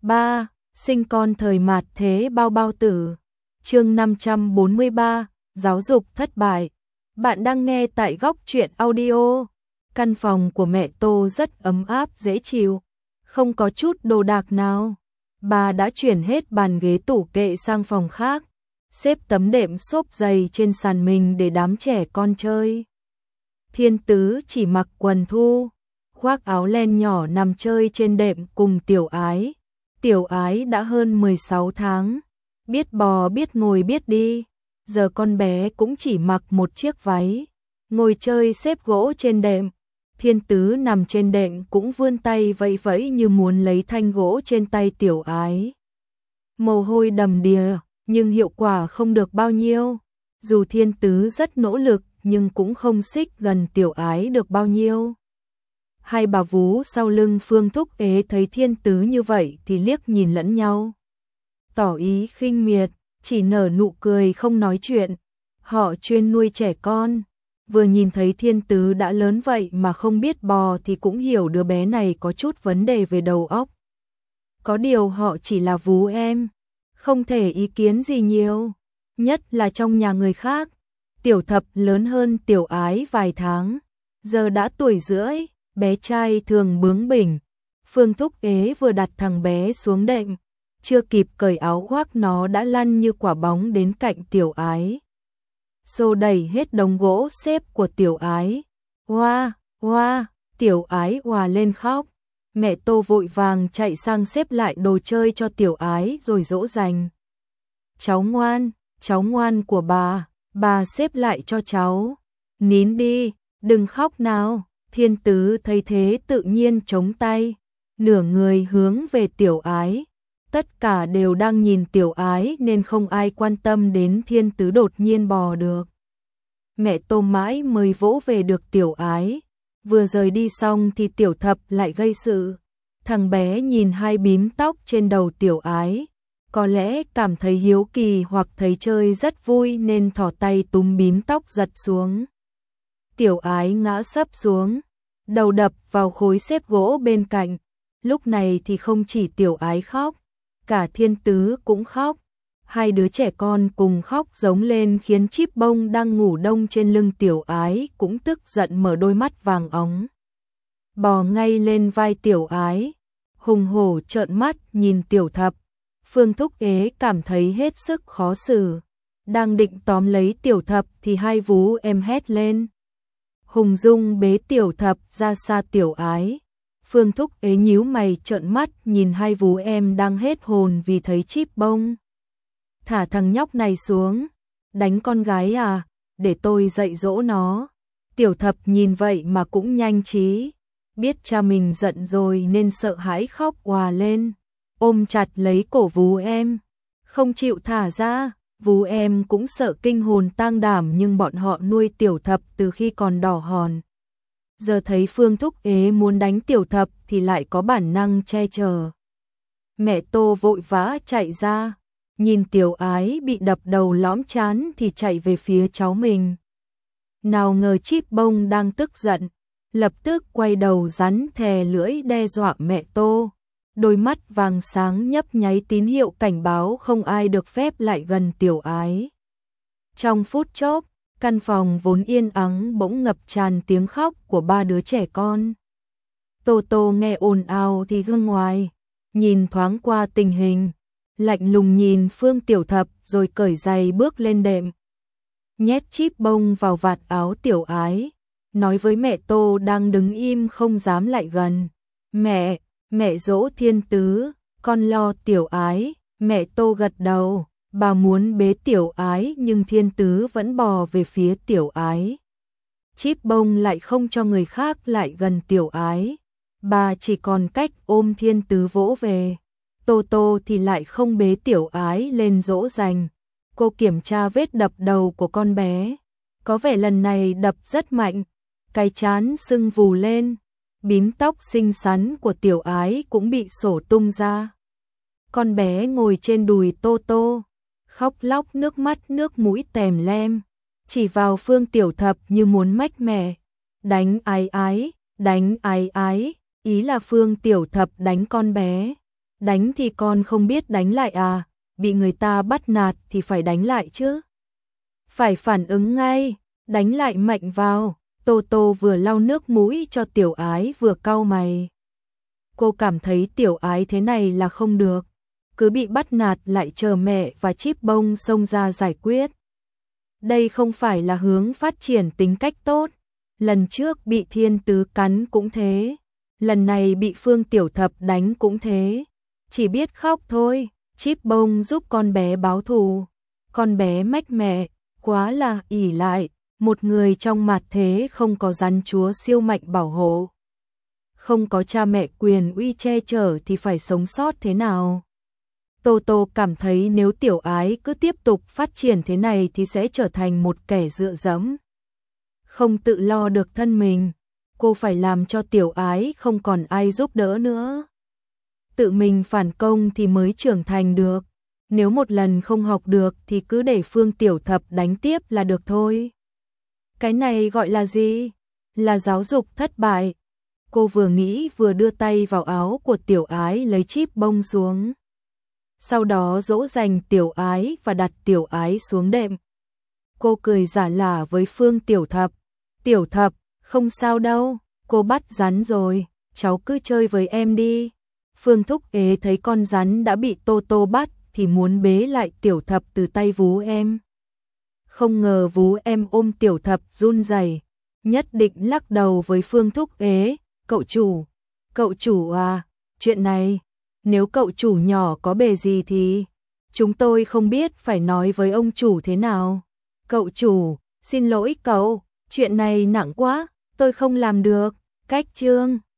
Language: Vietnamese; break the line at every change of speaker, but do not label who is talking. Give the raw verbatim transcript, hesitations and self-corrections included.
ba. Sinh con thời mạt thế bao bao tử. Chương năm trăm bốn mươi ba, giáo dục thất bại. Bạn đang nghe tại Góc Truyện Audio. Căn phòng của mẹ Tô rất ấm áp dễ chịu, không có chút đồ đạc nào. Bà đã chuyển hết bàn ghế tủ kệ sang phòng khác, xếp tấm đệm xốp dày trên sàn mình để đám trẻ con chơi. Thiên Tứ chỉ mặc quần thu, khoác áo len nhỏ nằm chơi trên đệm cùng Tiểu Ái. Tiểu Ái đã hơn mười sáu tháng, biết bò biết ngồi biết đi. Giờ con bé cũng chỉ mặc một chiếc váy, ngồi chơi xếp gỗ trên đệm. Thiên Tứ nằm trên đệm cũng vươn tay vẫy vẫy như muốn lấy thanh gỗ trên tay Tiểu Ái. Mồ hôi đầm đìa, nhưng hiệu quả không được bao nhiêu. Dù Thiên Tứ rất nỗ lực, nhưng cũng không xích gần Tiểu Ái được bao nhiêu. Hai bà vú sau lưng Phương Thúc Ế thấy Thiên Tứ như vậy thì liếc nhìn lẫn nhau, tỏ ý khinh miệt, chỉ nở nụ cười không nói chuyện. Họ chuyên nuôi trẻ con, vừa nhìn thấy Thiên Tứ đã lớn vậy mà không biết bò thì cũng hiểu đứa bé này có chút vấn đề về đầu óc. Có điều họ chỉ là vú em, không thể ý kiến gì nhiều, nhất là trong nhà người khác. Tiểu Thập lớn hơn Tiểu Ái vài tháng, giờ đã tuổi rưỡi, bé trai thường bướng bỉnh. Phương Thúc Ế vừa đặt thằng bé xuống đệm, chưa kịp cởi áo khoác nó đã lăn như quả bóng đến cạnh Tiểu Ái, xô đẩy hết đống gỗ xếp của Tiểu Ái. Oa, oa, Tiểu Ái òa lên khóc. Mẹ Tô vội vàng chạy sang xếp lại đồ chơi cho Tiểu Ái rồi dỗ dành. Cháu ngoan, cháu ngoan của bà, bà xếp lại cho cháu. Nín đi, đừng khóc nào. Thiên Tứ thấy thế tự nhiên chống tay, nửa người hướng về Tiểu Ái. Tất cả đều đang nhìn Tiểu Ái nên không ai quan tâm đến Thiên Tứ đột nhiên bò được. Mẹ Tô mãi mới vỗ về được Tiểu Ái. Vừa rời đi xong thì Tiểu Thập lại gây sự. Thằng bé nhìn hai bím tóc trên đầu Tiểu Ái, có lẽ cảm thấy hiếu kỳ hoặc thấy chơi rất vui nên thò tay túm bím tóc giật xuống. Tiểu Ái ngã sấp xuống, đầu đập vào khối xếp gỗ bên cạnh. Lúc này thì không chỉ Tiểu Ái khóc, cả Thiên Tứ cũng khóc. Hai đứa trẻ con cùng khóc giống lên khiến Chíp Bông đang ngủ đông trên lưng Tiểu Ái cũng tức giận mở đôi mắt vàng óng, bò ngay lên vai Tiểu Ái, hùng hổ trợn mắt nhìn Tiểu Thập. Phương Thúc Ế cảm thấy hết sức khó xử, đang định tóm lấy Tiểu Thập thì hai vú em hét lên. Hùng Dung bế Tiểu Thập ra xa Tiểu Ái. Phương Thúc Ế nhíu mày trợn mắt nhìn hai vú em đang hết hồn vì thấy Chíp Bông. Thả thằng nhóc này xuống, đánh con gái à, để tôi dạy dỗ nó. Tiểu Thập nhìn vậy mà cũng nhanh trí, biết cha mình giận rồi nên sợ hãi khóc òa lên, ôm chặt lấy cổ vú em, không chịu thả ra. Vú em cũng sợ kinh hồn tang đảm nhưng bọn họ nuôi Tiểu Thập từ khi còn đỏ hòn. Giờ thấy Phương Thúc Ế muốn đánh Tiểu Thập thì lại có bản năng che chở. Mẹ Tô vội vã chạy ra, nhìn Tiểu Ái bị đập đầu lõm chán thì chạy về phía cháu mình. Nào ngờ Chíp Bông đang tức giận, lập tức quay đầu rắn thè lưỡi đe dọa mẹ Tô. Đôi mắt vàng sáng nhấp nháy tín hiệu cảnh báo không ai được phép lại gần Tiểu Ái. Trong phút chốc, căn phòng vốn yên ắng bỗng ngập tràn tiếng khóc của ba đứa trẻ con. Tô Tô nghe ồn ào thì ra ngoài, nhìn thoáng qua tình hình, lạnh lùng nhìn Phương Tiểu Thập rồi cởi giày bước lên đệm, nhét Chíp Bông vào vạt áo Tiểu Ái, nói với mẹ Tô đang đứng im không dám lại gần. Mẹ, mẹ dỗ Thiên Tứ, con lo Tiểu Ái. Mẹ Tô gật đầu, bà muốn bế Tiểu Ái nhưng Thiên Tứ vẫn bò về phía Tiểu Ái. Chíp Bông lại không cho người khác lại gần Tiểu Ái, bà chỉ còn cách ôm Thiên Tứ vỗ về. Tô Tô thì lại không bế Tiểu Ái lên dỗ dành. Cô kiểm tra vết đập đầu của con bé, có vẻ lần này đập rất mạnh, cái trán sưng vù lên, bím tóc xinh xắn của Tiểu Ái cũng bị sổ tung ra. Con bé ngồi trên đùi Tô Tô, khóc lóc nước mắt nước mũi tèm lem, chỉ vào Phương Tiểu Thập như muốn mách mẹ. Đánh Ái Ái, đánh Ái Ái, ý là Phương Tiểu Thập đánh con bé. Đánh thì con không biết đánh lại à, bị người ta bắt nạt thì phải đánh lại chứ. Phải phản ứng ngay, đánh lại mạnh vào. Tô Tô vừa lau nước mũi cho Tiểu Ái vừa cau mày. Cô cảm thấy Tiểu Ái thế này là không được, cứ bị bắt nạt lại chờ mẹ và Chíp Bông xông ra giải quyết. Đây không phải là hướng phát triển tính cách tốt. Lần trước bị Thiên Tứ cắn cũng thế, lần này bị Phương Tiểu Thập đánh cũng thế, chỉ biết khóc thôi. Chíp Bông giúp con bé báo thù, con bé mách mẹ, quá là ỷ lại, một người trong mặt thế không có rắn chúa siêu mạnh bảo hộ, không có cha mẹ quyền uy che chở thì phải sống sót thế nào. Tô Tô cảm thấy nếu Tiểu Ái cứ tiếp tục phát triển thế này thì sẽ trở thành một kẻ dựa dẫm, không tự lo được thân mình. Cô phải làm cho Tiểu Ái không còn ai giúp đỡ nữa, tự mình phản công thì mới trưởng thành được. Nếu một lần không học được thì cứ để Phương Tiểu Thập đánh tiếp là được thôi. Cái này gọi là gì? Là giáo dục thất bại. Cô vừa nghĩ vừa đưa tay vào áo của Tiểu Ái lấy Chíp Bông xuống. Sau đó dỗ dành Tiểu Ái và đặt Tiểu Ái xuống đệm. Cô cười giả lả với Phương Tiểu Thập. Tiểu Thập, không sao đâu, cô bắt rắn rồi, cháu cứ chơi với em đi. Phương Thúc Ế thấy con rắn đã bị Tô Tô bắt thì muốn bế lại Tiểu Thập từ tay vú em. Không ngờ vú em ôm Tiểu Thập run rẩy, nhất định lắc đầu với Phương Thúc Ế. Cậu chủ, cậu chủ à, chuyện này, nếu cậu chủ nhỏ có bề gì thì chúng tôi không biết phải nói với ông chủ thế nào. Cậu chủ, xin lỗi cậu, chuyện này nặng quá, tôi không làm được. Cách chương